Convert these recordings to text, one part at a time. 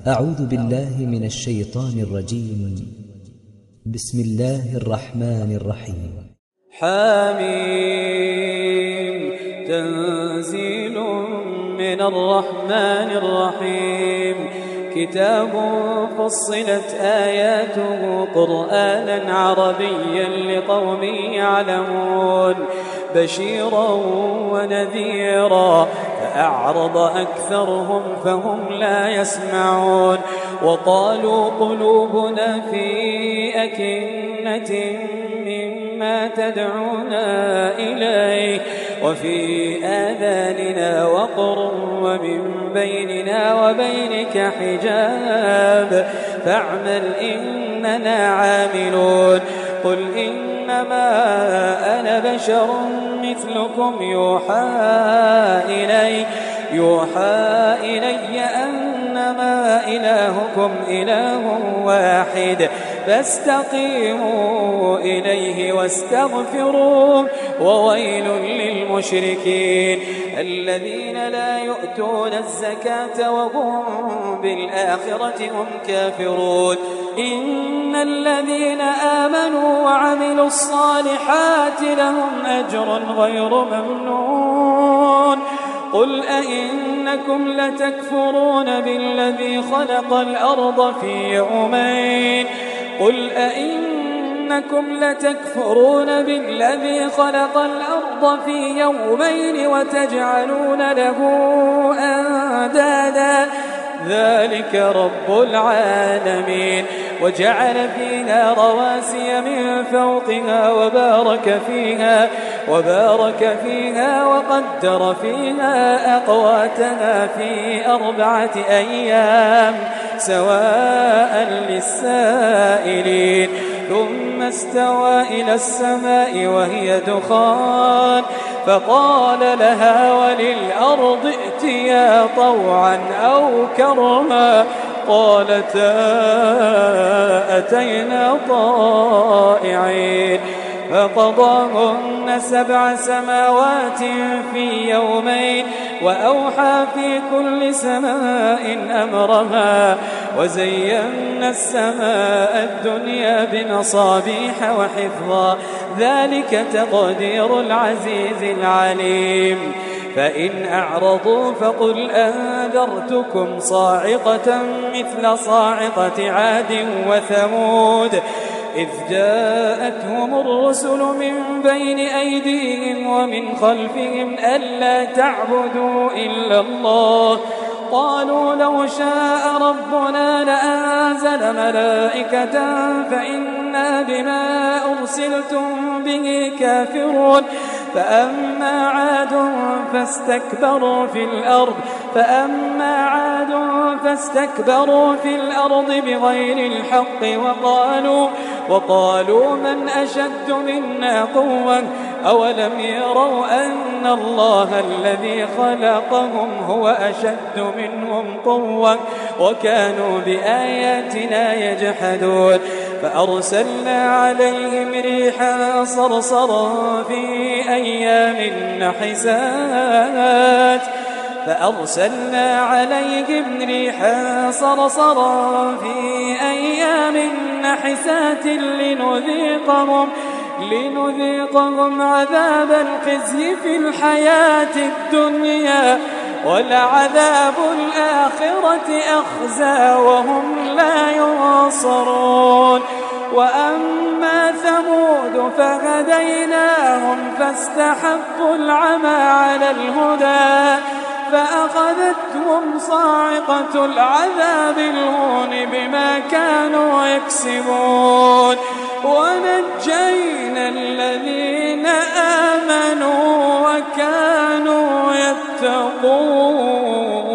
أعوذ بالله من الشيطان الرجيم. بسم الله الرحمن الرحيم. حميم تنزيل من الرحمن الرحيم. كتاب فصلت آياته قرآنا عربيا لقوم يعلمون بشيرا ونذيرا فأعرض أكثرهم فهم لا يسمعون. وقالوا قلوبنا في أكنة مما تدعونا إليه وفي آذاننا وقر ومن بيننا وبينك حجاب فاعمل إننا عاملون. قل إنما أنا بشر مثلكم يوحى إلي أنما إلهكم إله واحد فاستقيموا إليه واستغفروه وويل للمشركين الذين لا يؤتون الزكاة وهم بالآخرة هم كافرون. إن الذين آمنوا وعملوا الصالحات لهم أجر غير ممنون. قل أئنكم لتكفرون بالذي خلق الأرض في يومين وتجعلون له أندادا ذلك رب العالمين. وجعل فيها رواسي من فوقها وبارك فيها وقدر فيها أقواتها في 4 أيام سواء للسائلين. ثم استوى إلى السماء وهي دخان فقال لها وللأرض ائتيا طوعا أو كرما قالتا أتينا طائعين. فقضاهن 7 سماوات في يومين وأوحى في كل سماء أمرها وزينا السماء الدنيا بمصابيح وحفظا ذلك تقدير العزيز العليم. فإن أعرضوا فقل أنذرتكم صاعقة مثل صاعقة عاد وثمود إذ جاءتهم الرسل من بين أيديهم ومن خلفهم ألا تعبدوا إلا الله قالوا لو شاء ربنا لأنزل ملائكة فإنا بما أرسلتم به كافرون. فأما عاد فاستكبروا في الأرض بغير الحق وقالوا من أشد منا قوة أولم يروا أن الله الذي خلقهم هو أشد منهم قوة وكانوا بآياتنا يجحدون. فأرسلنا عليهم ريحا صرصرا في أيام نحسات لنذيقهم عذاب الخزي في الحياة الدنيا ولعذاب الآخرة أخزى وهم لا ينصرون. وأما ثمود فهديناهم فاستحبوا العمى على الهدى فأخذتهم صاعقة العذاب الهون بما كانوا يكسبون. ونجينا الذين آمنوا وكانوا يتقون.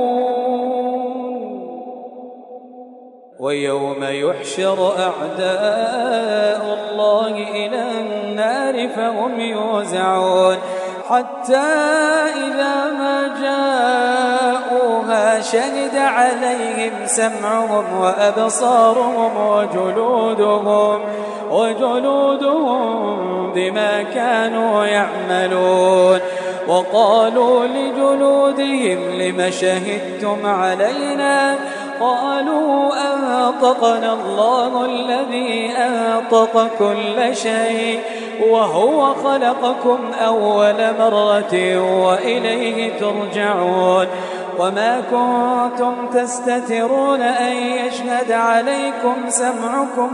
ويوم يحشر أعداء الله إلى النار فهم يوزعون حتى إذا ما جاءوها شهد عليهم سمعهم وأبصارهم وجلودهم بما كانوا يعملون. وقالوا لجلودهم لم شهدتم علينا قالوا أنطقنا الله الذي أنطق كل شيء وهو خلقكم أول مرة وإليه ترجعون وما كنتم تستترون أن يشهد عليكم سمعكم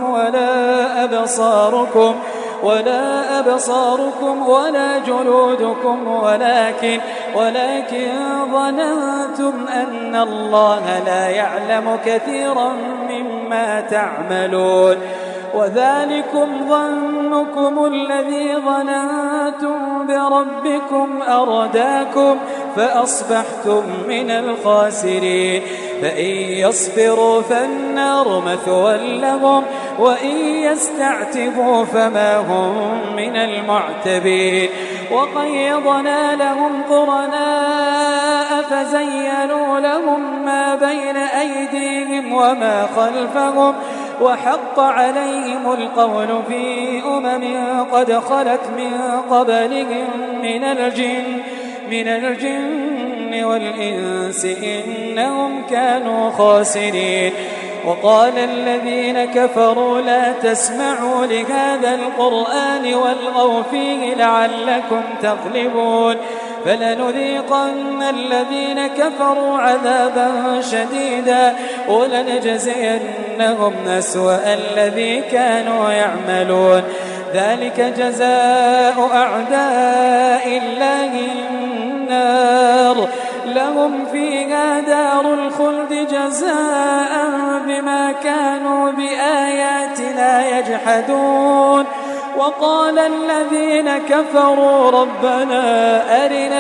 ولا أبصاركم ولا جلودكم ولكن ظننتم أن الله لا يعلم كثيرا مما تعملون وذلكم ظنكم الذي ظننتم بربكم أرداكم فأصبحتم من الخاسرين فإن يصبروا فالنار مثوى لهم وإن يستعتبوا فما هم من المعتبين وقيضنا لهم قرناء فزينوا لهم ما بين أيديهم وما خلفهم وحق عليهم القول في قد خلت من قبلهم من الجن والإنس إنهم كانوا خاسرين وقال الذين كفروا لا تسمعوا لهذا القرآن والغوا فيه لعلكم تغلبون فلنذيقن الذين كفروا عذابا شديدا ولنجزينهم أسوأ الذي كانوا يعملون ذلك جزاء أعداء الله النار لهم فيها دار الخلد جزاء بما كانوا بآياتنا يجحدون وقال الذين كفروا ربنا أرنا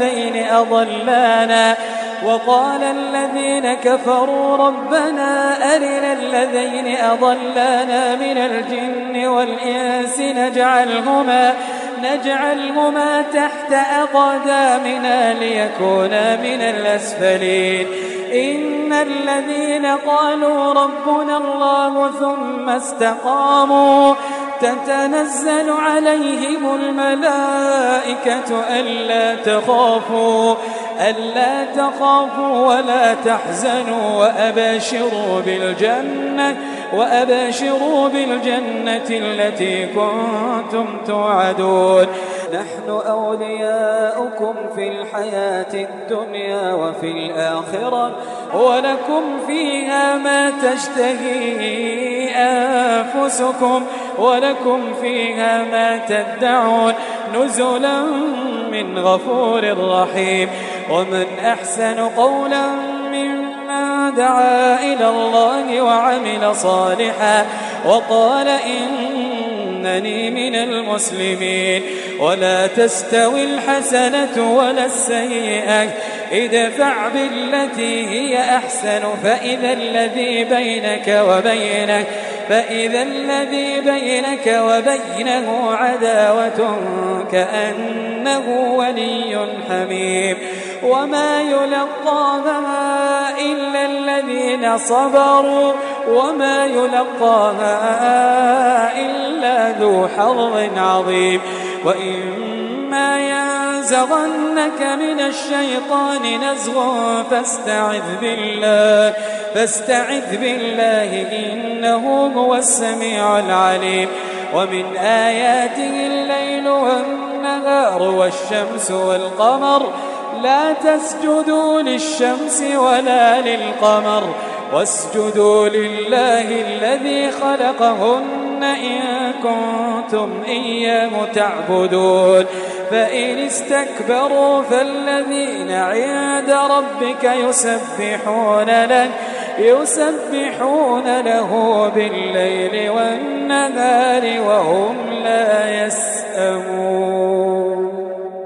الذين أضلانا من الجن والإنس نجعلهما تحت أقدامنا ليكونا من الأسفلين إن الذين قالوا ربنا الله ثم استقاموا تتنزل عليهم الملائكة ألا تخافوا ولا تحزنوا وأبشروا بالجنة التي كنتم توعدون نحن أولياؤكم في الحياة الدنيا وفي الآخرة ولكم فيها ما تشتهي أنفسكم ولكم فيها ما تدعون نزلا من غفور رحيم ومن أحسن قولا ممن دعا إلى الله وعمل صالحا وقال إنني من المسلمين ولا تستوي الحسنة ولا السيئة ادفع بالتي هي أحسن فإذا الذي بينك وبينه عداوة كأنه ولي حميم وما يلقاها إلا الذين صبروا وما يلقاها إلا ذو حظ عظيم وإما ينزغنك من الشيطان نزغ فاستعذ بالله إنه هو السميع العليم ومن آياته الليل والنهار والشمس والقمر لا تسجدوا للشمس ولا للقمر واسجدوا لله الذي خلقهن إن كنتم إياه تعبدون فإن استكبروا فالذين عند ربك يسبحون له بالليل والنهار وهم لا يسأمون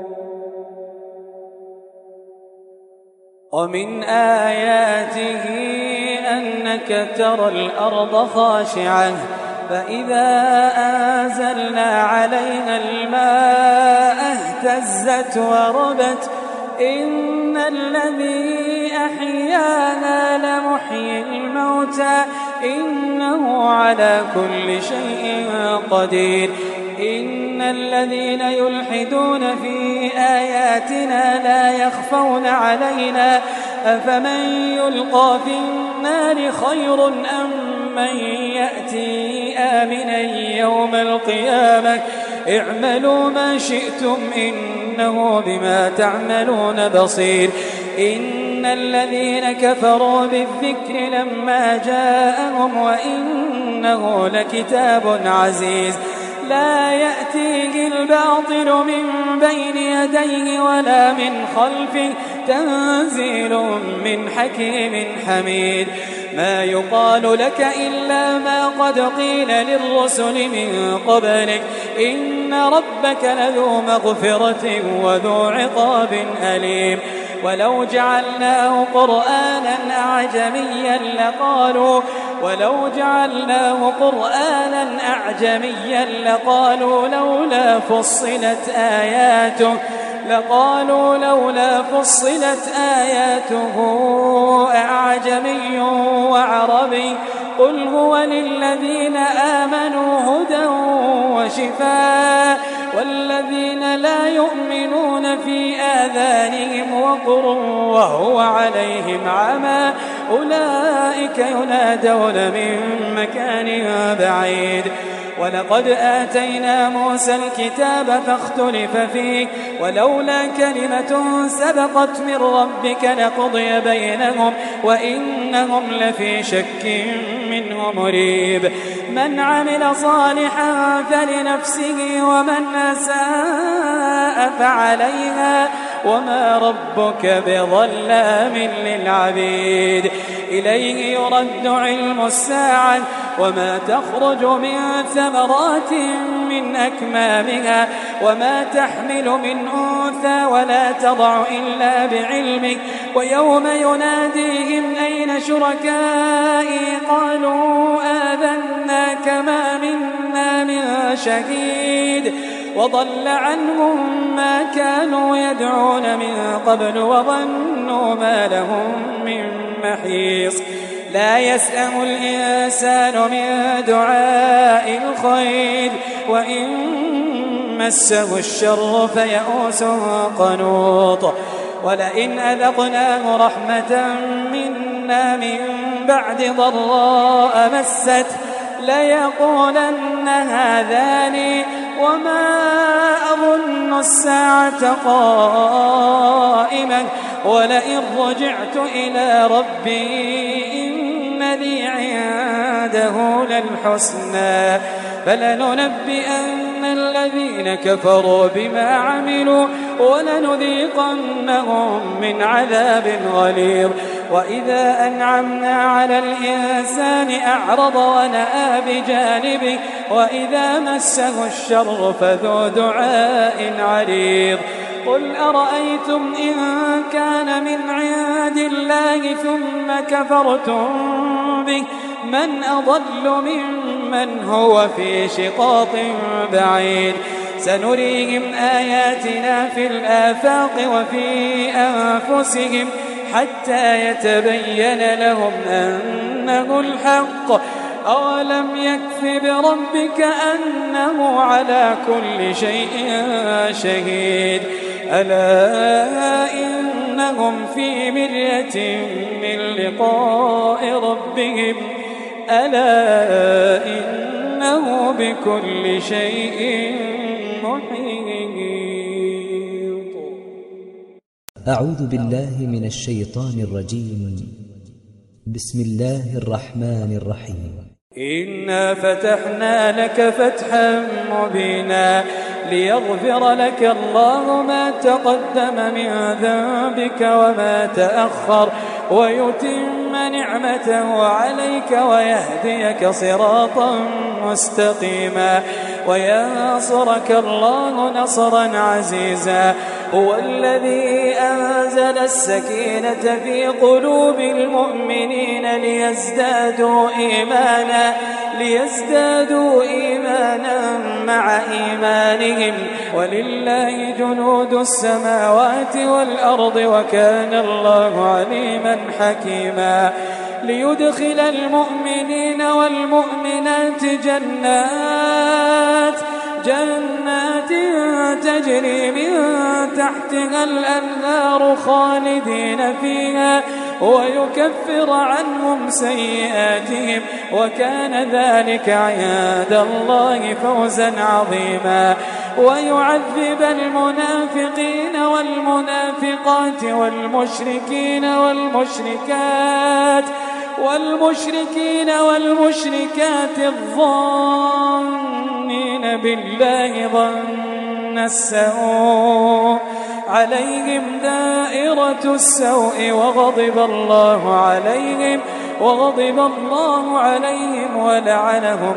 ومن آياته أنك ترى الأرض خاشعة فإذا أنزلنا عليها الماء اهتزت وربت إن الذي أحياها لمحيي الموتى إنه على كل شيء قدير إن الذين يلحدون في آياتنا لا يخفون علينا أفمن يلقى في النار خير أم من يأتي آمنا يوم القيامة اعملوا ما شئتم إنه بما تعملون بصير إن الذين كفروا بالذكر لما جاءهم وإنه لكتاب عزيز لا يأتيه الباطل من بين يديه ولا من خلفه تنزيل من حكيم حميد ما يقال لك إلا ما قد قيل للرسل من قبلك إن ربك لذو مغفرة وذو عقاب أليم ولو جعلناه قرآنا أعجميا لقالوا لولا فصلت آياته أعجمي وعربي قل هو للذين آمنوا هدى وشفاء والذين لا يؤمنون في آذانهم وقر وهو عليهم عمى أولئك ينادون من مكان بعيد ولقد آتينا موسى الكتاب فاختلف فيه ولولا كلمة سبقت من ربك لقضي بينهم وإنهم لفي شك منه مريب من عمل صالحا فلنفسه ومن أساء فعليها وما ربك بظلام للعبيد إليه يرد علم الساعة وما تخرج من ثمرات من أكمامها وما تحمل من أنثى ولا تضع إلا بعلمه ويوم يناديهم أين شركائي قالوا آذناك ما منا من شهيد وضل عنهم ما كانوا يدعون من قبل وظنوا ما لهم من محيص لا يسأم الإنسان من دعاء الخير وإن مسه الشر فيئوس قنوط ولئن أذقناه رحمة منا من بعد ضراء مسته ليقولن هذا لي وما أظن الساعة قائمة ولئن رجعت إلى ربي إن لي عنده للحسنى فلننبئن الذين كفروا بما عملوا ولنذيقنهم من عذاب غليظ وإذا أنعمنا على الإنسان أعرض ونأى بجانبه وإذا مسه الشر فذو دعاء عريض قل أرأيتم إن كان من عند الله ثم كفرتم به من أضل ممن هو في شقاق بعيد سنريهم آياتنا في الآفاق وفي أنفسهم حتى يتبين لهم أنه الحق أولم يكف بربك أنه على كل شيء شهيد ألا إنهم في مرية من لقاء ربهم ألا إنه بكل شيء محيط. أعوذ بالله من الشيطان الرجيم. بسم الله الرحمن الرحيم. إنا فتحنا لك فتحا مبينا ليغفر لك الله ما تقدم من ذنبك وما تأخر ويتم نعمته عليك ويهديك صراطا مستقيما وينصرك الله نصرا عزيزا هو الذي أنزل السكينة في قلوب المؤمنين ليزدادوا إيمانا مع إيمانهم ولله جنود السماوات والأرض وكان الله عليما حكيما ليدخل المؤمنين والمؤمنات جنات تجري من تحتها الأنهار خالدين فيها ويكفر عنهم سيئاتهم وكان ذلك عند الله فوزا عظيما ويعذب المنافقين والمنافقات والمشركات الظانين بالله ظن السوء عليهم دائرة السوء وغضب الله عليهم ولعنهم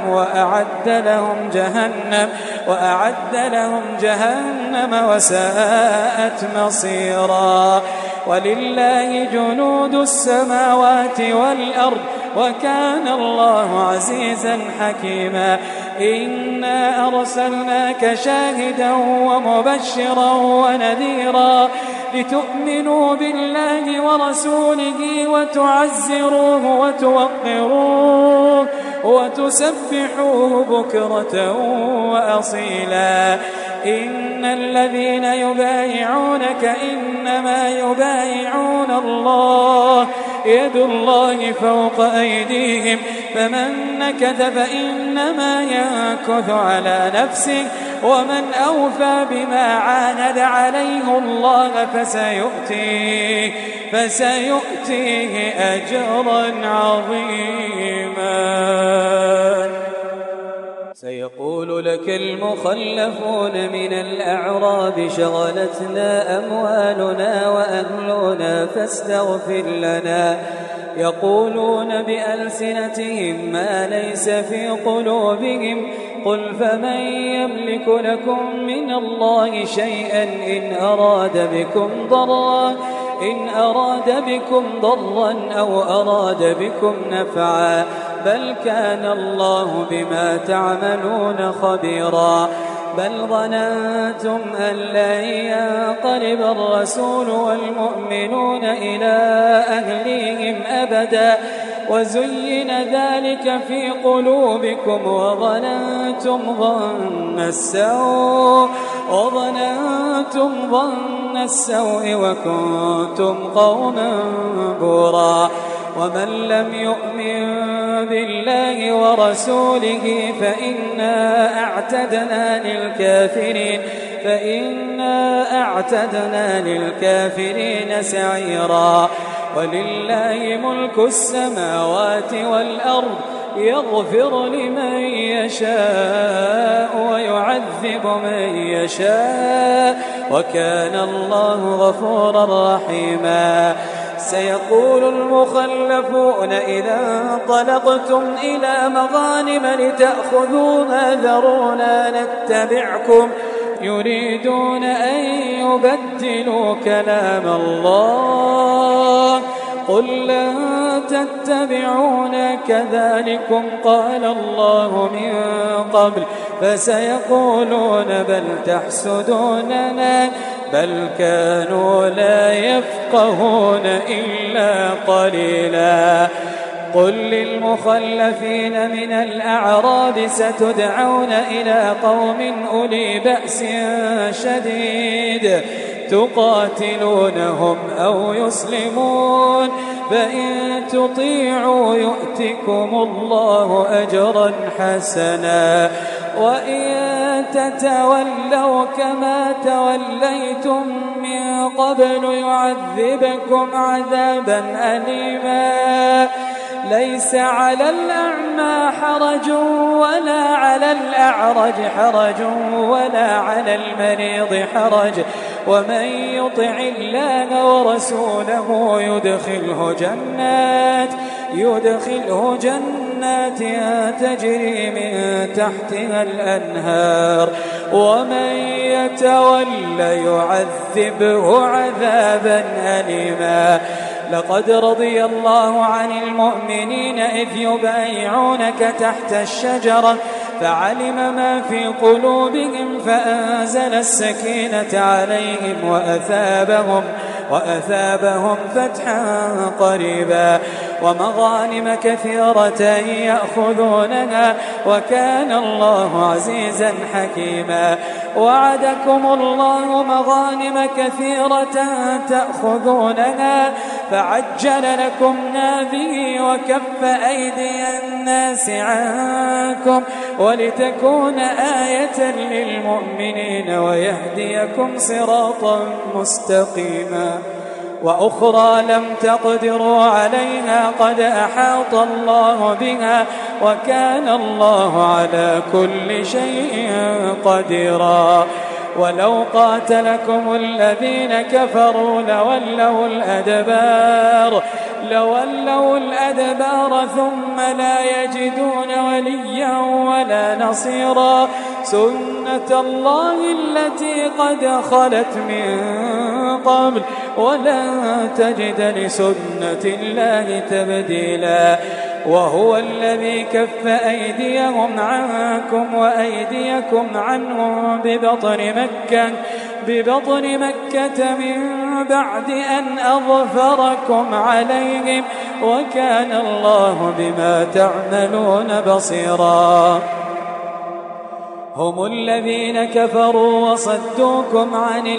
وأعد لهم جهنم وساءت مصيرا ولله جنود السماوات والأرض وكان الله عزيزا حكيما إنا أرسلناك شاهدا ومبشرا ونذيرا لتؤمنوا بالله ورسوله وتعزروه وتوقروه وتسبحوه بكرة وأصيلا إن الذين يبايعونك إنما يبايعون الله يد الله فوق أيديهم فمن نكث فإنما ينكث على نفسه ومن أوفى بما عاهد عليه الله فسيؤتيه أجرا عظيما. سيقول لك المخلفون من الأعراب شغلتنا أموالنا وأهلنا فاستغفر لنا يقولون بألسنتهم ما ليس في قلوبهم قل فمن يملك لكم من الله شيئا إن أراد بكم ضرا أو أراد بكم نفعا بل كان الله بما تعملون خبيرا بل ظننتم أن لن ينقلب الرسول والمؤمنون إلى أهليهم أبدا وزين ذلك في قلوبكم وظننتم ظن السوء وكنتم قوما بورا ومن لم يؤمن بالله ورسوله فإنا أعتدنا للكافرين سعيرا ولله ملك السماوات والأرض يغفر لمن يشاء ويعذب من يشاء وكان الله غفورا رحيما سيقول المخلفون إذا انطلقتم إلى مغانم لتأخذوها ذرونا نتبعكم يريدون أن يبدلوا كلام الله قل لن تتبعونا كذلكم قال الله من قبل فسيقولون بل تحسدوننا بل كانوا لا يفقهون إلا قليلا قل للمخلفين من الأعراب ستدعون إلى قوم أولي بأس شديد تقاتلونهم أو يسلمون فإن تطيعوا يؤتكم الله أجرا حسنا وإن تتولوا كما توليتم من قبل يعذبكم عذابا أليما ليس على الأعمى حرج ولا على الأعرج حرج ولا على المريض حرج ومن يطع الله ورسوله يدخله جنات تجري من تحتها الأنهار ومن يتول يعذبه عذابا أليما لقد رضي الله عن المؤمنين إذ يبايعونك تحت الشجرة فعلم ما في قلوبهم فأنزل السكينة عليهم وأثابهم فتحا قريبا ومغانم كثيرة يأخذونها وكان الله عزيزا حكيما وعدكم الله مغانم كثيرة تأخذونها فعجل لكم هذه وكف أيدي الناس عنكم ولتكون آية للمؤمنين ويهديكم صراطا مستقيما. وأخرى لم تقدروا عليها قد أحاط الله بها وكان الله على كل شيء قديرا. ولو قاتلكم الذين كفروا لولوا الأدبار ثم لا يجدون وليا ولا نصيرا. سنة الله التي قد خلت من قبل ولن تجد لسنة الله تبديلا. وهو الذي كف أيديهم عنكم وأيديكم عنهم ببطن مكة من بعد أن أظفركم عليهم وكان الله بما تعملون بصيرا. هم الذين كفروا وصدوكم عن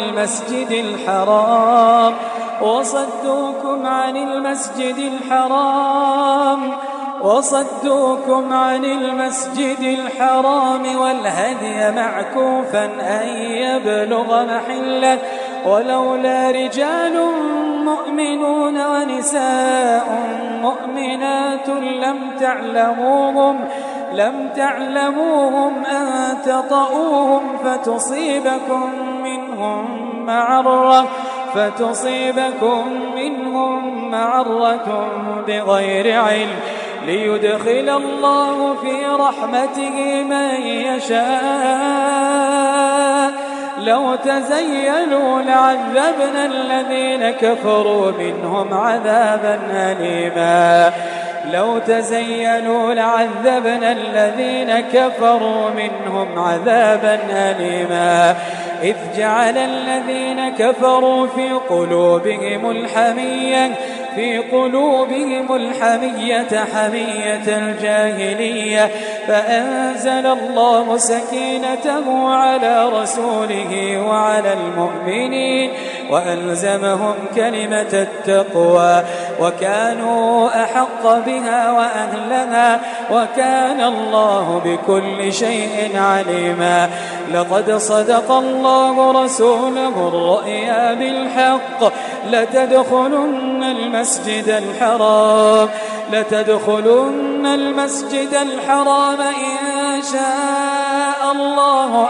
المسجد الحرام والهدي معكوفا أن يبلغ محله ولولا رجال مؤمنون ونساء مؤمنات لم تعلموهم أن تطؤوهم فتصيبكم منهم معرة بغير علم ليدخل الله في رحمته من يشاء. لو تزيلوا لعذبنا الذين كفروا منهم عذابا أليما إذ جعل الذين كفروا في قلوبهم الحمية حمية الجاهلية فأنزل الله سكينته على رسوله وعلى المؤمنين وألزمهم كلمة التقوى وكانوا أحق بها وأهلها وكان الله بكل شيء عليما. لقد صدق الله رسوله الرؤيا بالحق لتدخلن المسجد الحرام إن شاء الله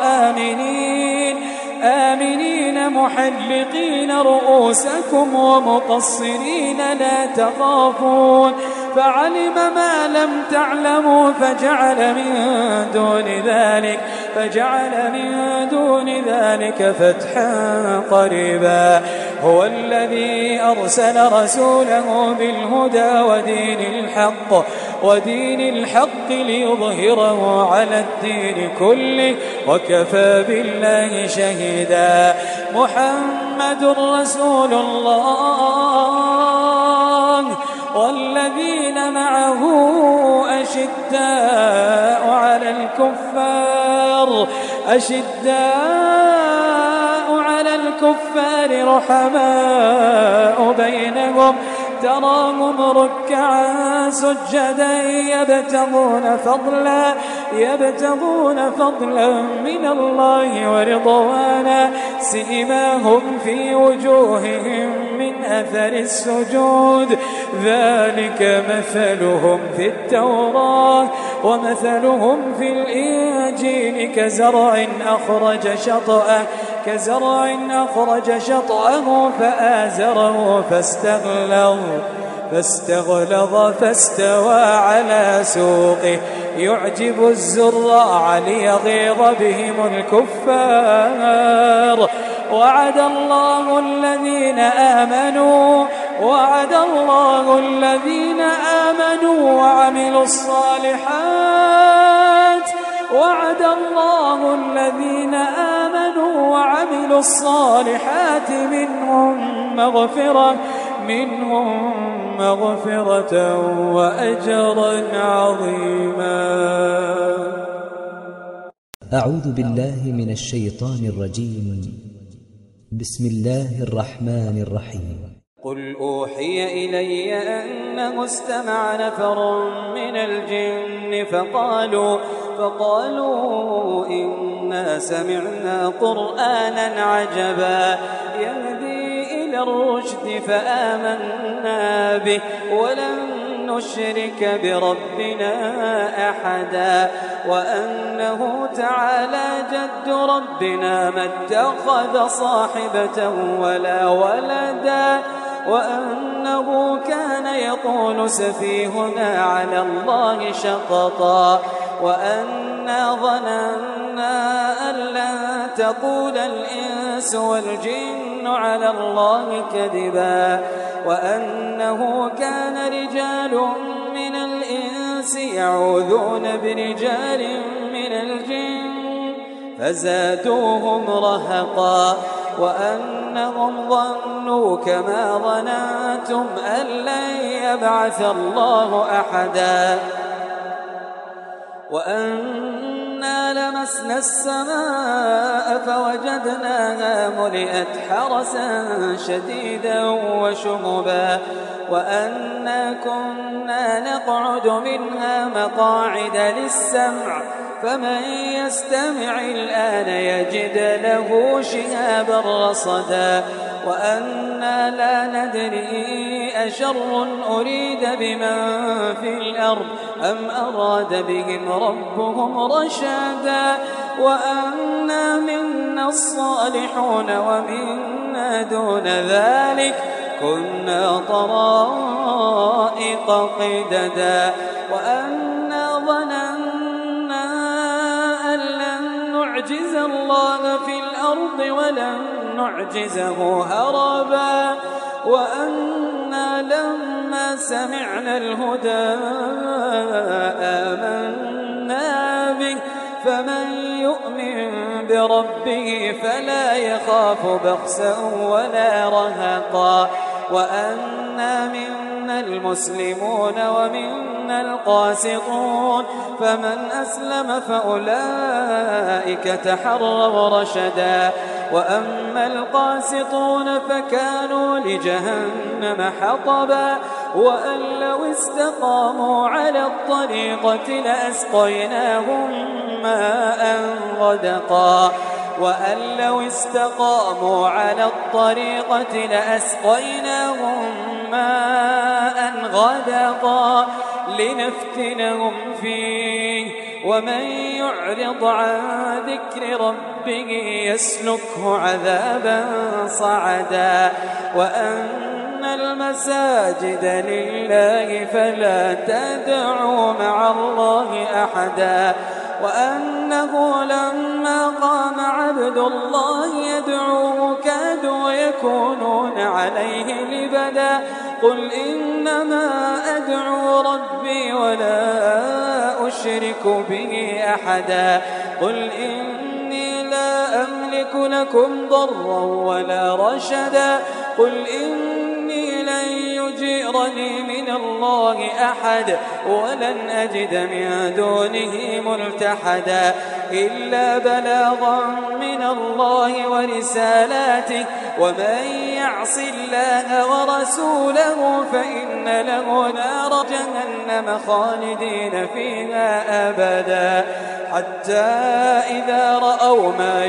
آمنين محلقين رؤوسكم ومقصرين لا تخافون فعلم ما لم تعلموا فجعل من دون ذلك فتحا قريبا. هو الذي أرسل رسوله بالهدى ودين الحق ليظهره على الدين كله وكفى بالله شهيدا. محمد رسول الله والذين معه أشداء على الكفار رحماء بينهم تراهم ركعا سجدا يبتغون فضلا من الله ورضوانا سيماهم في وجوههم من أثر السجود ذلك مثلهم في التوراة ومثلهم في الإنجيل كزرع أخرج شطأه فآزره فاستغلظ فاستوى على سوقه يعجب الزراع ليغيظ بهم الكفار. وعد الله الذين آمنوا وعملوا الصالحات منهم مغفرة وأجرا عظيما. أعوذ بالله من الشيطان الرجيم. بسم الله الرحمن الرحيم. قل أوحي إلي أنه استمع نفر من الجن فقالوا إنا سمعنا قرآنا عجبا يهدي إلى الرشد فآمنا به ولن نشرك بربنا أحدا وأنه تعالى جد ربنا ما اتخذ صاحبة ولا ولدا وأنه كان يقول سفيهنا على الله شططا وأنا ظننا أن لن تقول الإنس والجن على الله كذبا وأنه كان رجال من الإنس يعوذون برجال من الجن فزادوهم رهقا وأنهم ظنوا كما ظننتم أن لن يبعث الله أحدا وأنا لمسنا السماء فوجدناها ملئت حرسا شديدا وشهبا وأنا كنا نقعد منها مقاعد للسمع فمن يستمع الآن يجد له شهابا رصدا وأنا لا ندري أشر أريد بمن في الأرض أم أراد بهم ربهم رشدا وأنا منا الصالحون ومنا دون ذلك كنا طرائق قددا وأنا ظننا أن لن نعجز الله في الأرض ولن نعجزه هربا وأنا لما سمعنا الهدى آمنا به فمن يؤمن بربه فلا يخاف بخسا ولا رهقا وأنا منا المسلمون ومنا القاسطون فمن أسلم فأولئك تحروا رشدا وأما القاسطون فكانوا لجهنم حطبا وأن لو استقاموا على الطريقة لأسقيناهم ماء غدقا وأن لو استقاموا على الطريقة لأسقيناهم ماء غدقا لنفتنهم فيه ومن يعرض عن ذكر ربه يسلكه عذابا صعدا وأن المساجد لله فلا تدعوا مع الله أحدا وأنه لما قام عبد الله يدعوه كادوا يكونون عليه لبدا قل إنما أدعو ربي ولا أشرك به أحدا قل إني لا أملك لكم ضرا ولا رشدا قل إني لن يجيرني من الله أحد ولن أجد من دونه ملتحدا إلا بلاغا من الله ورسالاته ومن يعص الله ورسوله فإن له نار جهنم خالدين فيها أبدا حتى إذا رأوا ما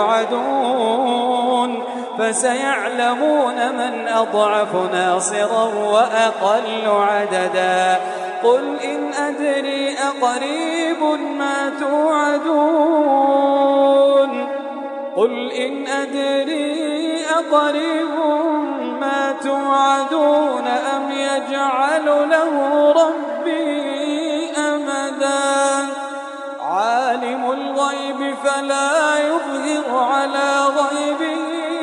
يوعدون فسيعلمون من أضعف ناصرا وأقل عددا قل إن أدري أقريب ما توعدون قل إن أدري أقريب ما توعدون أم يجعل له ربي أمدا عالم الغيب فلا يظهر على غيبه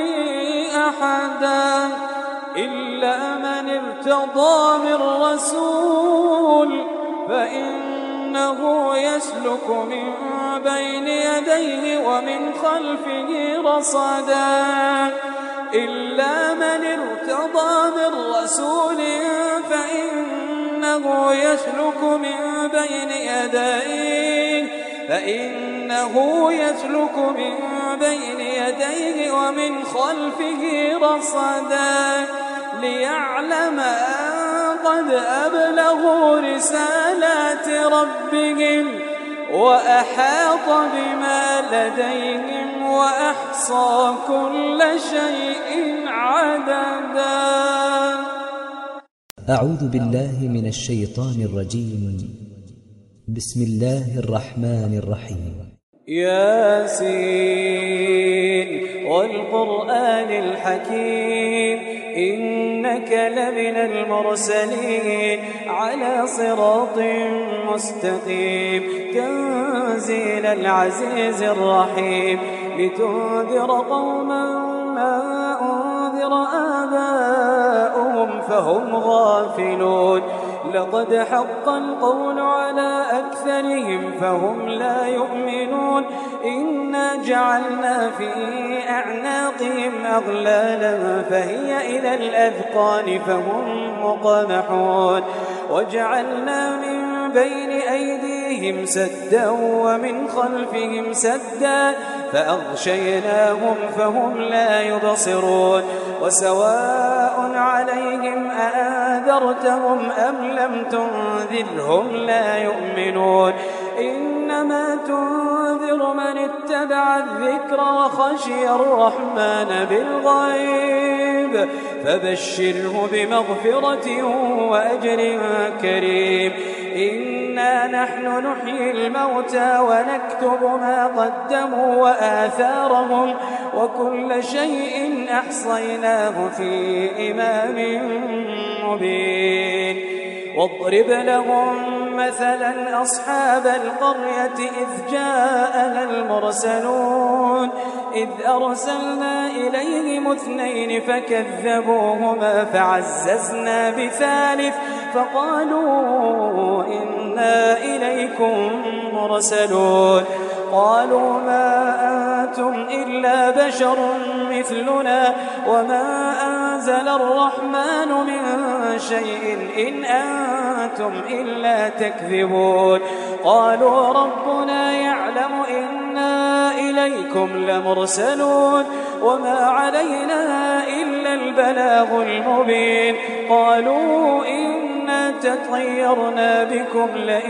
أحدا إلا من ارتضى من رسول فإنه يسلك من بين يديه ومن خلفه رصدا إلا من ارتضى من رسول فإنه يسلك من بين يديه ومن خلفه رصدا ليعلم أن قد أبلغوا رسالات ربهم وأحاط بما لديهم وأحصى كل شيء عددا. أعوذ بالله من الشيطان الرجيم. بسم الله الرحمن الرحيم. ياسين والقرآن الحكيم إنك لمن المرسلين على صراط مستقيم تنزيل العزيز الرحيم لتنذر قوما ما أنذر آباؤهم فهم غافلون لقد حق القول على أكثرهم فهم لا يؤمنون إنا جعلنا في أعناقهم أغلالا فهي إلى الأذقان فهم مقمحون وجعلنا من بين أيديهم سدا ومن خلفهم سدا فأغشيناهم فهم لا يبصرون وسواء عليهم أأنذرتهم أم لم تنذرهم لا يؤمنون إنما تنذر من اتبع الذكر وخشي الرحمن بالغيب فبشره بمغفرة وأجر كريم إنا نحن نحيي الموتى ونكتب ما قدموا وآثارهم وكل شيء أحصيناه في إمام مبين واضرب لهم مثلا أصحاب القرية إذ جاءها المرسلون إذ أرسلنا إليهم 2 فكذبوهما فعززنا بثالث فقالوا إنا إليكم مرسلون قالوا ما أنتم إلا بشر مثلنا وما أنزل الرحمن من شيء إن أنتم إلا تكذبون قالوا ربنا يعلم إنا إليكم لمرسلون وما علينا إلا البلاغ المبين قالوا إنا تطيرنا بكم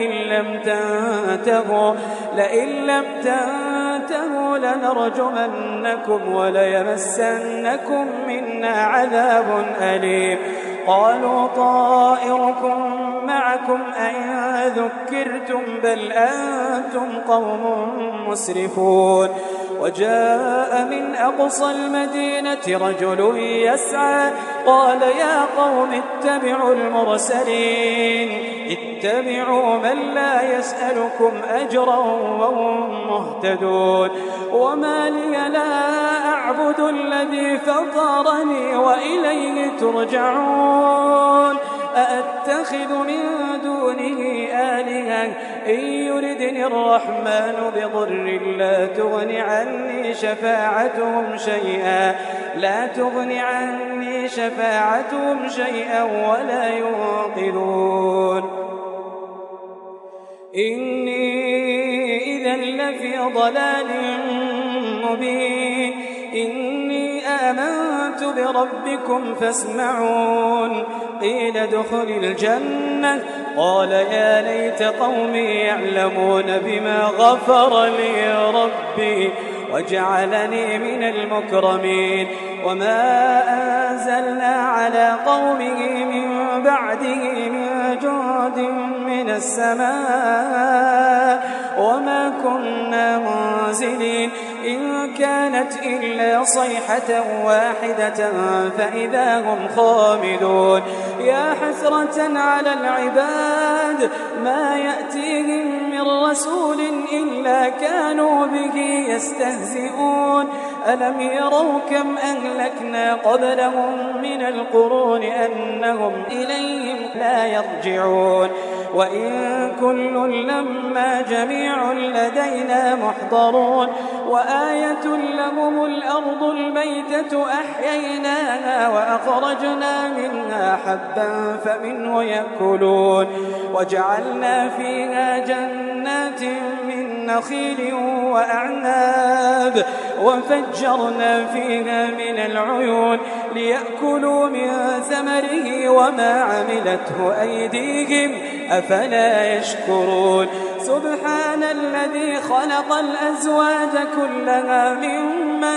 لئن لم تنتهوا لنرجمنكم وليمسنكم منا عذاب أليم قالوا طائركم معكم أئن ذكرتم بل أنتم قوم مسرفون وجاء من أقصى المدينة رجل يسعى قال يا قوم اتبعوا المرسلين اتبعوا من لا يسألكم أجرا وهم مهتدون وما لي لا أعبد الذي فطرني وإليه ترجعون أأتخذ من دونه آلهة إن يردني الرحمن بضر لا تغن عني شفاعتهم شيئا ولا ينقذون إني إذا لفي ضلال مبين إني آمنت بربكم فاسمعون قيل ادخل الجنة قال يا ليت قومي يعلمون بما غفر لي ربي وجعلني من المكرمين وما أنزلنا على قومه من بعده من جند من السماء وما كنا منزلين إن كانت إلا صيحة واحدة فإذا هم خامدون يا حسرة على العباد ما يأتيهم من رسول إلا كانوا به يستهزئون ألم يروا كم أهلكنا قبلهم من القرون أنهم إليهم لا يرجعون وإن كل لما جميع لدينا محضرون وآية لهم الأرض الميتة أحييناها وأخرجنا منها حبا فمنه يأكلون وجعلنا فيها جنات من نخيل وأعناب وفجرنا فيها من العيون ليأكلوا من ثمره وما عملته أيديهم أفلا يشكرون سبحان الذي خلق الأزواج كلها مما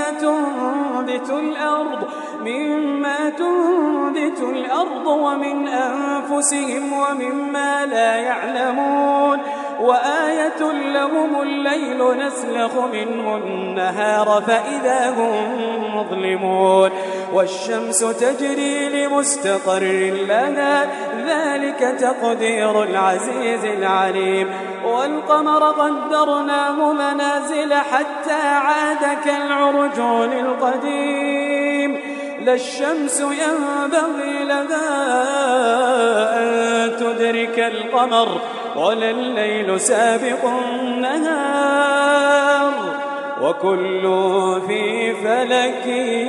تنبت الأرض ومن أنفسهم ومما لا يعلمون وآية لهم الليل نسلخ منه النهار فإذا هم مظلمون والشمس تجري لمستقر لها ذلك تقدير العزيز العليم والقمر قدرناه منازل حتى عاد كالعرجون القديم لا الشمس ينبغي لها أن تدرك القمر ولا الليل سابق النهار وكل في فلك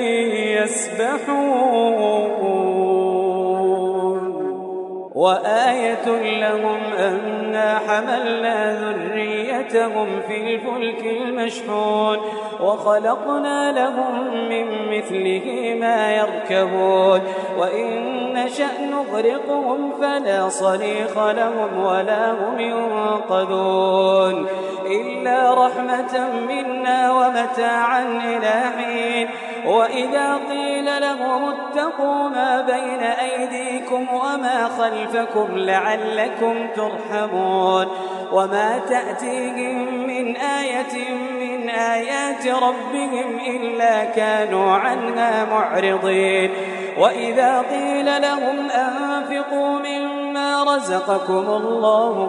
يسبحون وآية لهم أنا حملنا ذريتهم في الفلك المشحون وخلقنا لهم من مثله ما يركبون وإن نشأ نغرقهم فلا صريخ لهم ولا هم ينقذون إلا رحمة منا ومتاعا إلى حين وإذا قيل لهم اتقوا ما بين أيديكم وما خلفكم لعلكم ترحمون وما تأتيهم من آية من آيات ربهم إلا كانوا عنها معرضين وإذا قيل لهم أنفقوا مما رزقكم الله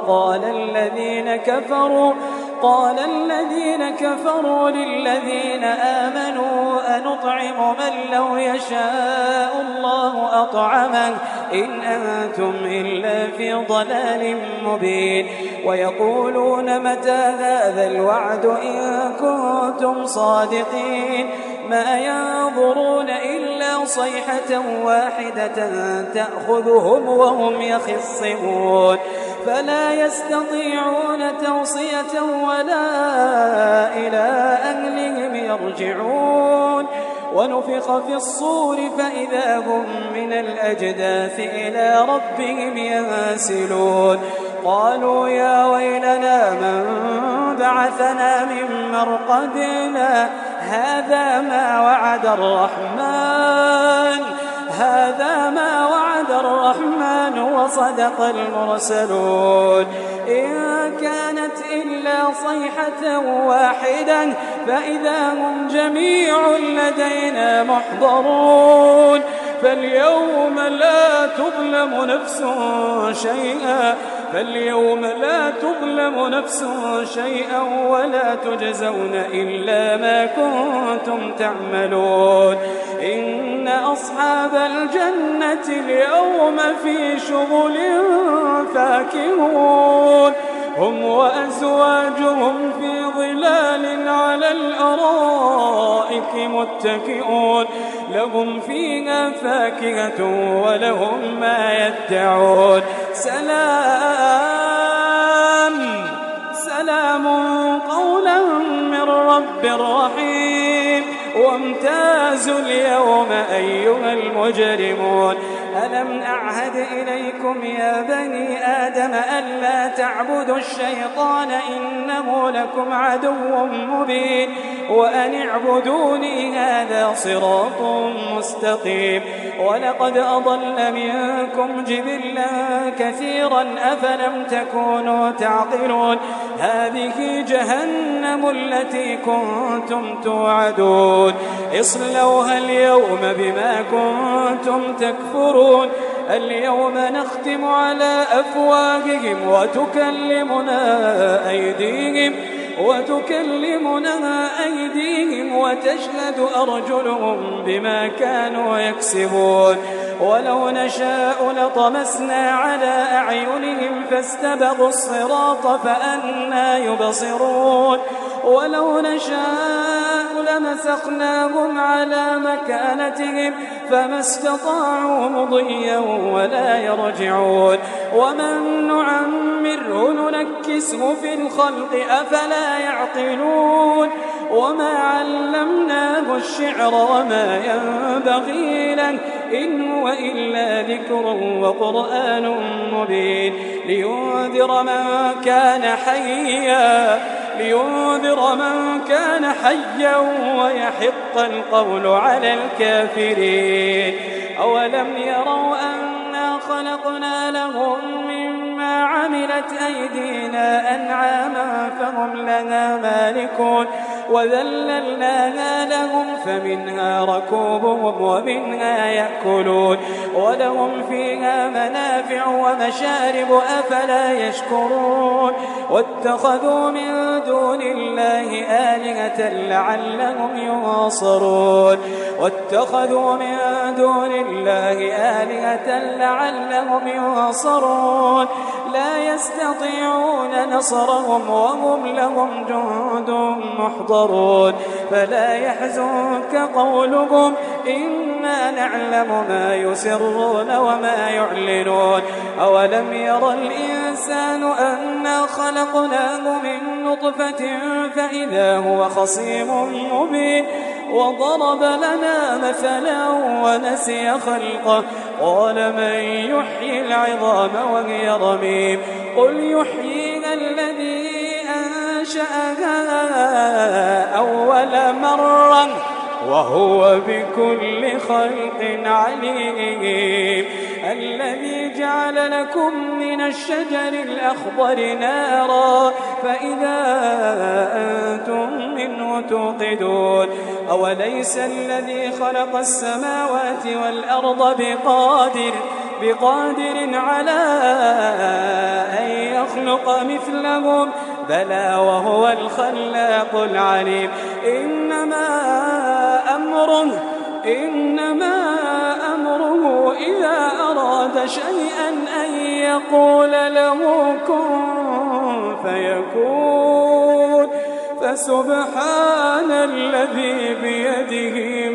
قال الذين كفروا للذين آمنوا أنطعم من لو يشاء الله أطعمه إن أنتم إلا في ضلال مبين ويقولون متى هذا الوعد إن كنتم صادقين ما ينظرون إلا صيحة واحدة تأخذهم وهم يخصمون فلا يستطيعون توصية ولا إلى أهلهم يرجعون ونفخ في الصور فإذا هم من الأجداث إلى ربهم ينسلون قالوا يا ويلنا من بعثنا من مرقدنا هذا ما وعد الرحمن وصدق المرسلون إن كانت إلا صيحة واحدة فإذا هم جميع لدينا محضرون فاليوم لا تظلم نفس شيئا ولا تجزون إلا ما كنتم تعملون إن أصحاب الجنة اليوم في شغل فاكهون هم وأزواجهم في ظلال على الأرائك متكئون لهم فيها فاكهة ولهم ما يدعون سلام قولا من رب رحيم وامتازوا اليوم أيها المجرمون ألم أعهد إليكم يا بني آدم ألا تعبدوا الشيطان إنه لكم عدو مبين وأن اعبدوني هذا صراط مستقيم ولقد أضل منكم جبلا كثيرا أفلم تكونوا تعقلون هذه جهنم التي كنتم توعدون اصلوها اليوم بما كنتم تكفرون اليوم نختم على أفواههم وتكلمنا أيديهم وتشهد أرجلهم بما كانوا يكسبون ولو نشاء لطمسنا على أعينهم فاستبقوا الصراط فأنى يبصرون ولو نشاء لمسخناهم على مكانتهم فما استطاعوا مضيا ولا يرجعون ومن نعمره نعمره ننكسه في الخلق أفلا يعقلون وما علمناه الشعر وما ينبغي له إن هو إلا ذكر وقرآن مبين لينذر من كان حيا ويحق القول على الكافرين أولم يروا أنا خلقنا لهم مما عملت أيدينا أنعاما فهم لها مالكون وذللناها لهم فمنها ركوبهم ومنها يأكلون ولهم فيها منافع ومشارب أفلا يشكرون واتخذوا من دون الله آلهة لعلهم ينصرون لا يستطيعون نصرهم وهم لهم جند محضرون فلا يحزنك قولهم إنا نعلم ما يسرون وما يعلنون أولم ير الإنسان أنا خلقناه من نطفة فإذا هو خصيم مبين وضرب لنا مثلا ونسي خلقه قال من يحيي العظام وهي رميم قل يحييها الذي أنشأها أول مرة وهو بكل خلق عليم الذي جعل لكم من الشجر الأخضر نارا فإذا أنتم منه توقدون أوليس الذي خلق السماوات والأرض بقادر على أن يخلق مثلهم بلى وهو الخلاق العليم إنما أمره إذا أراد شيئا أن يقول له كن فيكون فسبحان الذي بيده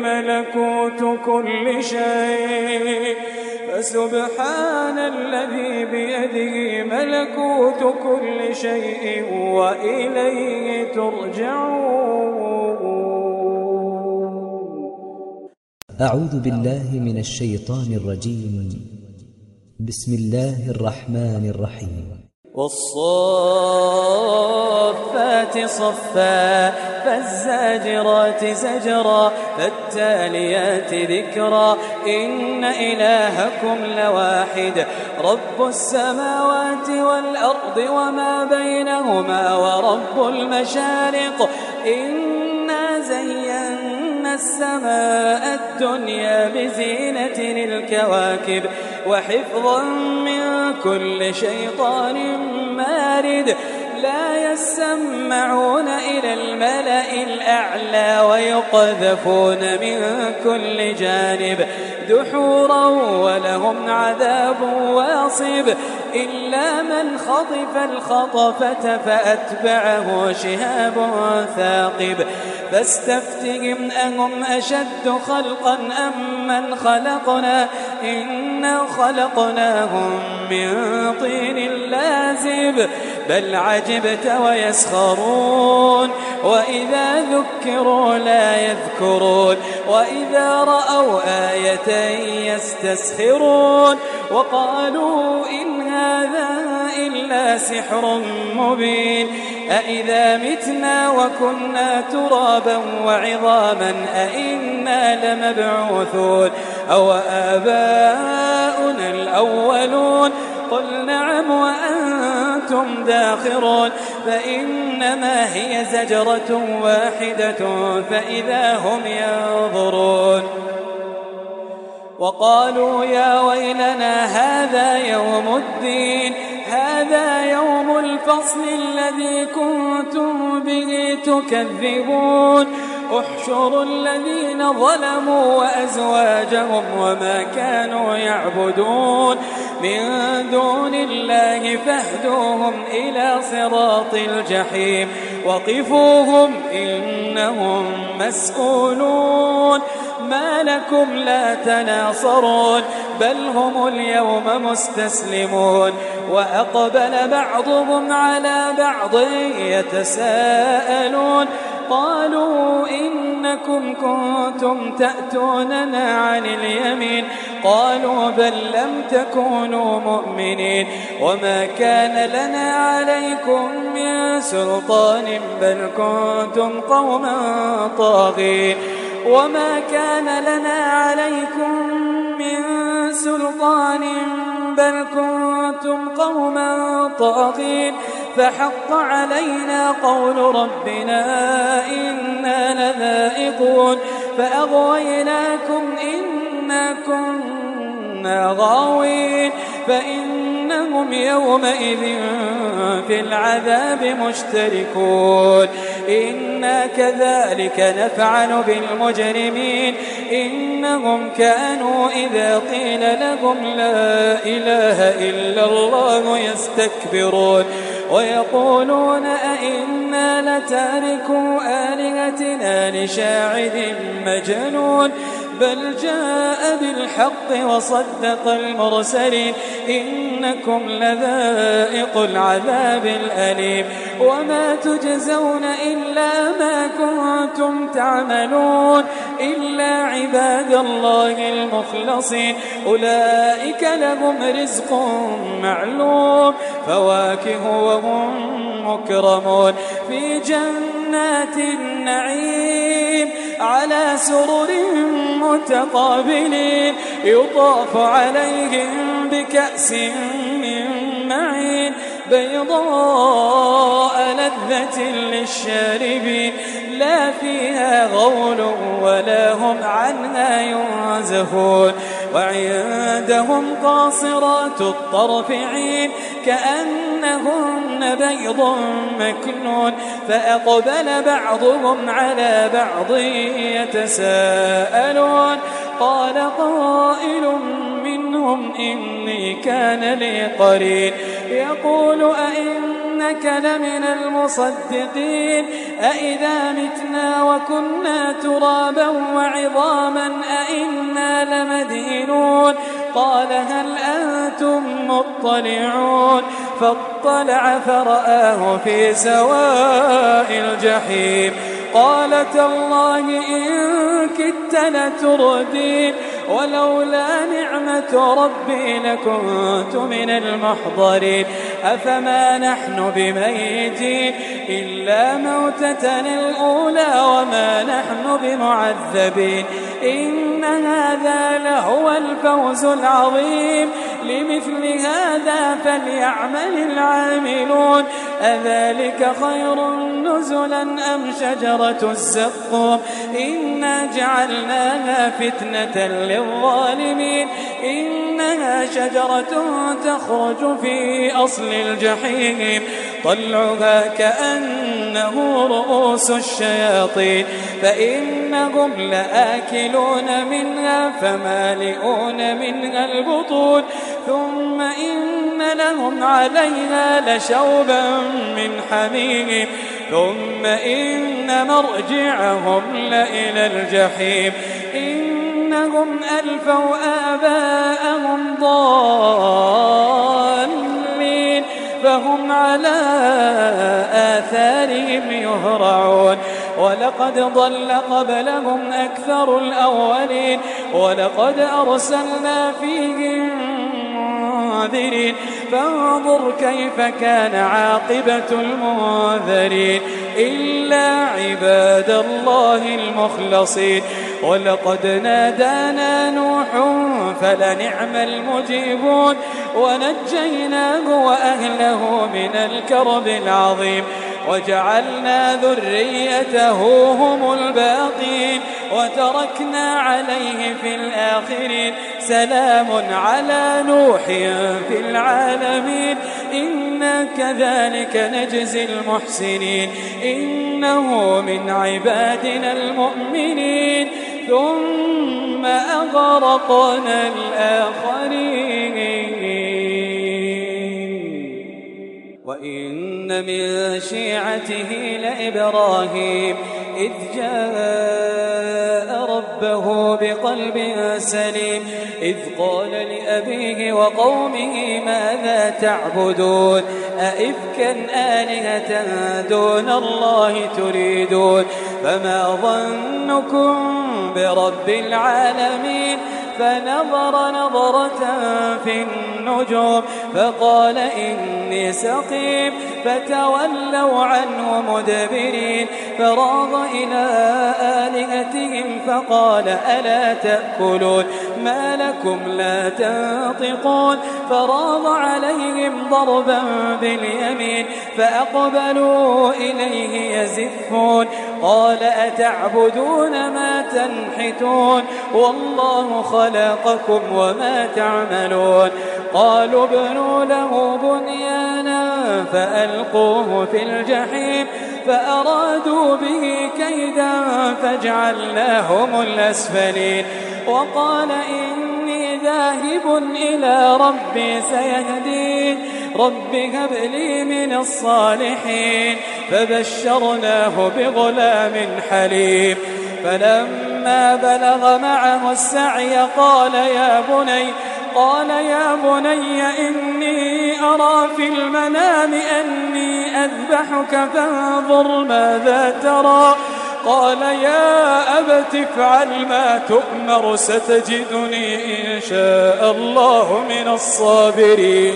ملكوت كل شيء وإليه ترجعون. أعوذ بالله من الشيطان الرجيم. بسم الله الرحمن الرحيم. والصافات صفا فالزاجرات زجرا فالتاليات ذكرا إن إلهكم لواحد رب السماوات والأرض وما بينهما ورب المشارق إنا زينا السماء الدنيا بزينة الكواكب وحفظا من كل شيطان مارد لا يسمعون إلى الملأ الأعلى ويقذفون من كل جانب دحورا ولهم عذاب واصب إلا من خطف الخطفة فأتبعه شهاب ثاقب فاستفتهم أهم أشد خلقا أم من خلقنا إنا خلقناهم من طين لازب بل عجبت ويسخرون وإذا ذكروا لا يذكرون وإذا رأوا آية يستسخرون وقالوا إن هذا إلا سحر مبين أإذا متنا وكنا ترابا وعظاما أإنا لمبعوثون أو آباؤنا الأولون قل نعم وأنتم داخرون فإنما هي زجرة واحدة فإذا هم ينظرون وقالوا يا ويلنا هذا يوم الدين هذا يوم الفصل الذي كنتم به تكذبون احشروا الذين ظلموا وأزواجهم وما كانوا يعبدون من دون الله فاهدوهم إلى صراط الجحيم وقفوهم إنهم مسؤولون ما لكم لا تناصرون بل هم اليوم مستسلمون وأقبل بعضهم على بعض يتساءلون قالوا إنكم كنتم تأتوننا عن اليمين قالوا بل لم تكونوا مؤمنين وما كان لنا عليكم من سلطان بل كنتم قوما طاغين وما كان لنا عليكم من سلطان بل كنتم قوما طاغين فحق علينا قول ربنا إنا لذائقون فأغويناكم إنا كنا غاوين فإنهم يومئذ في العذاب مشتركون إنا كذلك نفعل بالمجرمين إنهم كانوا إذا قيل لهم لا إله إلا الله يستكبرون ويقولون أئنا لتاركو آلهتنا لشاعر مجنون بل جاء بالحق وصدق المرسلين إنكم لذائق العذاب الأليم وما تجزون إلا ما كنتم تعملون إلا عباد الله المخلصين أولئك لهم رزق معلوم فواكه وهم مكرمون في جنات النعيم على سرر متقابلين يطاف عليهم بكأس من معين بيضاء لذة للشاربين لا فيها غول ولا هم عنها ينزفون وعندهم قاصرات الطرف عين كأنهن بيض مكنون فأقبل بعضهم على بعض يتساءلون قال قائل منهم إني كان لي قرين يقول أئنك لمن المصدقين أئذا متنا وكنا ترابا وعظاما أئنا لمدينون قال هل أنتم مطلعون فاطلع فرآه في سواء الجحيم قال تالله إن كدت لتردين ولولا نعمة ربي لكنت من المحضرين أفما نحن بميتين إلا موتتنا الأولى وما نحن بمعذبين إن هذا لهو الفوز العظيم لمثل هذا فليعمل العاملون أذلك خير نزلا أم شجرة الزقوم إنا جعلناها فتنة للظالمين إنها شجرة تخرج في أصل الجحيم طلعها كأنه رؤوس الشياطين فإنهم لآكلون منها فمالئون منها البطون ثم إن لهم عليها لشوبا من حميم ثم إن مرجعهم لإلى الجحيم إنهم ألفوا آباءهم ضالين فهم على آثارهم يهرعون ولقد ضل قبلهم أكثر الأولين ولقد أرسلنا فيهم منذرين فانظر كيف كان عاقبة المنذرين إلا عباد الله المخلصين ولقد نادانا نوح فلنعم المجيبون ونجيناه وأهله من الكرب العظيم وجعلنا ذريته هم الباقين وتركنا عليه في الآخرين سلام على نوح في العالمين إنا كذلك نجزي المحسنين إنه من عبادنا المؤمنين ثم أغرقنا الآخرين وإن من شيعته لإبراهيم إذ جاء ربه بقلب سليم إذ قال لأبيه وقومه ماذا تعبدون أئفكا آلهة دون الله تريدون فما ظنكم برب العالمين فنظر نظرة في النجوم فقال إني سقيم فتولوا عنه مدبرين فراغ إلى آلهتهم فقال ألا تأكلون ما لكم لا تنطقون فراغ عليهم ضربا باليمين فأقبلوا إليه يزفون قال أتعبدون ما تنحتون والله خلقكم وما تعملون قالوا ابنوا له بنيانا فألقوه في الجحيم فأرادوا به كيدا فجعلناهم الأسفلين وقال إني ذاهب إلى ربي سيهدين رب هب لي من الصالحين فبشرناه بغلام حليم فلما بلغ معه السعي قال يا بني إني أرى في المنام أني أذبحك فانظر ماذا ترى قال يا أبت افعل ما تؤمر ستجدني إن شاء الله من الصابرين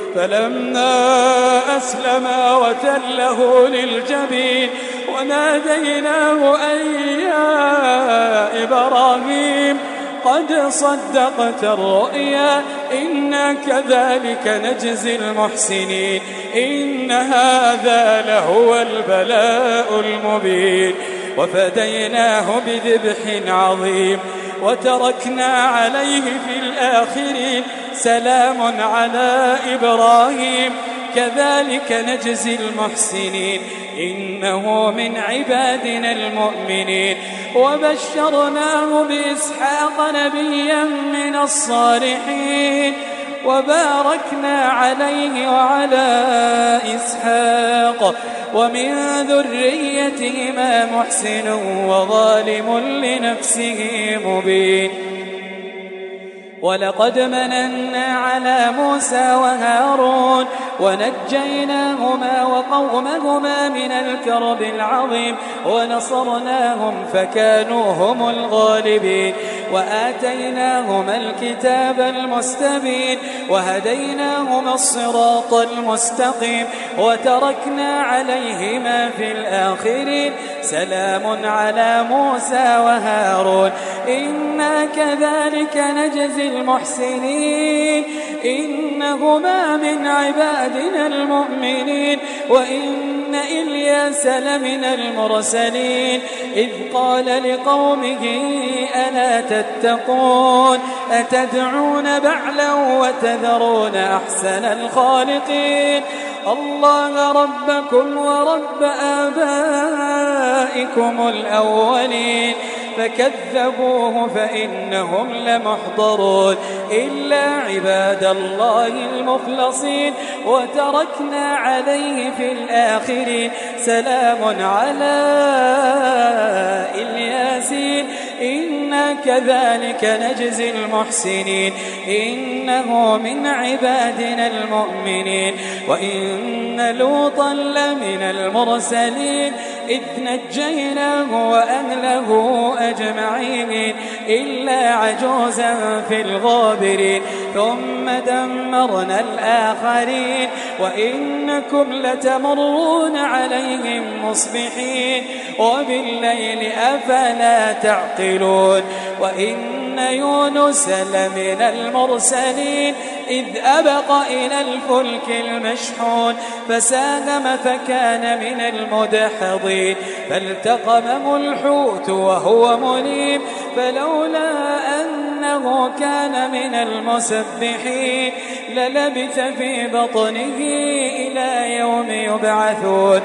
فلما أسلما وتله للجبين وناديناه أن يا إبراهيم قد صدقت الرؤيا إنا كذلك نجزي المحسنين إن هذا لهو البلاء المبين وفديناه بذبح عظيم وتركنا عليه في الآخرين سلام على إبراهيم كذلك نجزي المحسنين إنه من عبادنا المؤمنين وبشرناه بإسحاق نبيا من الصالحين وباركنا عليه وعلى إسحاق ومن ذريتهما محسن وظالم لنفسه مبين ولقد مننا على موسى وهارون ونجيناهما وقومهما من الكرب العظيم ونصرناهم فكانوا هم الغالبين وآتيناهما الكتاب المستبين وهديناهما الصراط المستقيم وتركنا عليهما في الآخرين سلام على موسى وهارون إنا كذلك نجزي المحسنين إنهما من عبادنا المؤمنين وإن إلياس لمن المرسلين إذ قال لقومه ألا تتقون أتدعون بعلا وتذرون أحسن الخالقين الله ربكم ورب آبائكم الأولين فكذبوه فإنهم لمحضرون إلا عباد الله المخلصين وتركنا عليه في الآخرين سلام على الياسين إنا كذلك نجزي المحسنين إنه من عبادنا المؤمنين وإن لوطا لمن المرسلين إذ نجيناه وأهله أجمعين إلا عجوزا في الغابرين ثم دمرنا الآخرين وإنكم لتمرون عليهم مصبحين وبالليل أفلا تعقلون وإن يونس لمن المرسلين إذ أبق إلى الفلك المشحون فساهم فكان من المدحضين فالتقمه الحوت وهو مليم فلولا أنه كان من المسبحين للبث في بطنه إلى يوم يبعثون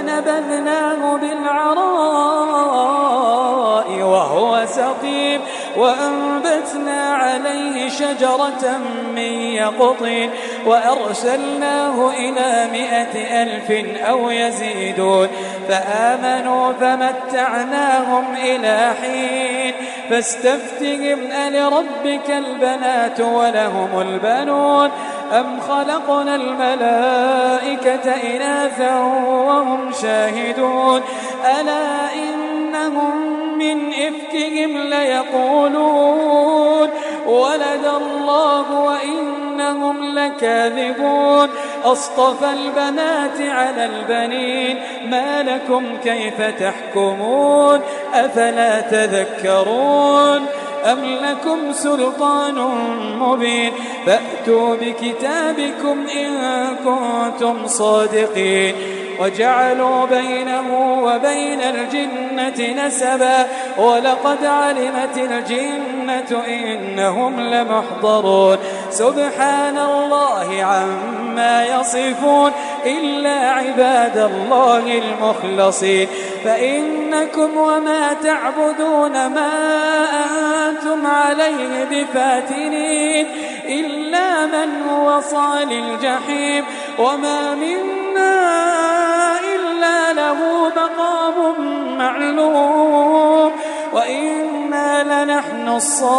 فنبذناه بالعراء وهو سقيم وأنبتنا عليه شجرة من يقطين وأرسلناه إلى 100,000 أو يزيدون فآمنوا فمتعناهم إلى حين فاستفتهم ألربك البنات ولهم البنون أم خلقنا الملائكة إناثا وهم شاهدون ألا إنهم من إفكهم ليقولون ولد الله وإنهم لكاذبون أصطفى البنات على البنين ما لكم كيف تحكمون أفلا تذكرون أم لكم سلطان مبين فأتوا بكتابكم إن كنتم صادقين وجعلوا بينه وبين الجنة نسبا ولقد علمت الجنة إنهم لمحضرون سبحان الله عما يصفون إلا عباد الله المخلصين فإنكم وما تعبدون ما أنتم عليه بفاتنين إلا من هو صال الجحيم وما منا إلا له مقام معلوم وإنا لنحن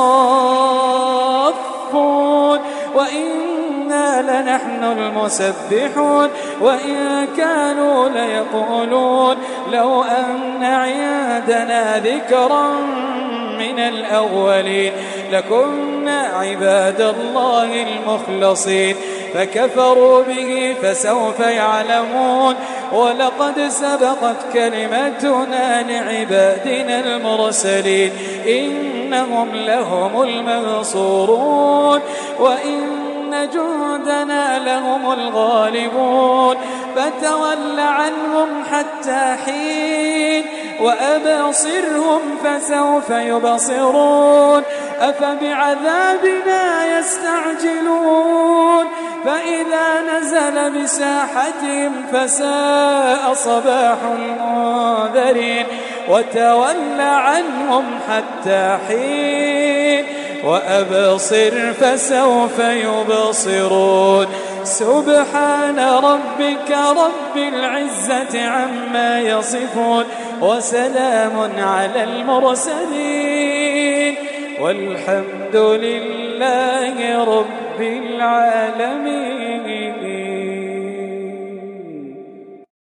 الصافون وإنا لنحن المسبحون وإن كانوا ليقولون لو أن عندنا ذكرا من الأولين لكنا عباد الله المخلصين فكفروا به فسوف يعلمون ولقد سبقت كلمتنا لعبادنا المرسلين إنهم لهم المنصورون وإن جندنا لهم الغالبون فتول عنهم حتى حين وأبصرهم فسوف يبصرون أفبعذابنا يستعجلون فإذا نزل بساحتهم فساء صباح المنذرين وتول عنهم حتى حين وأبصر فسوف يبصرون سبحان ربك رب العزة عما يصفون وسلام على المرسلين والحمد لله رب العالمين.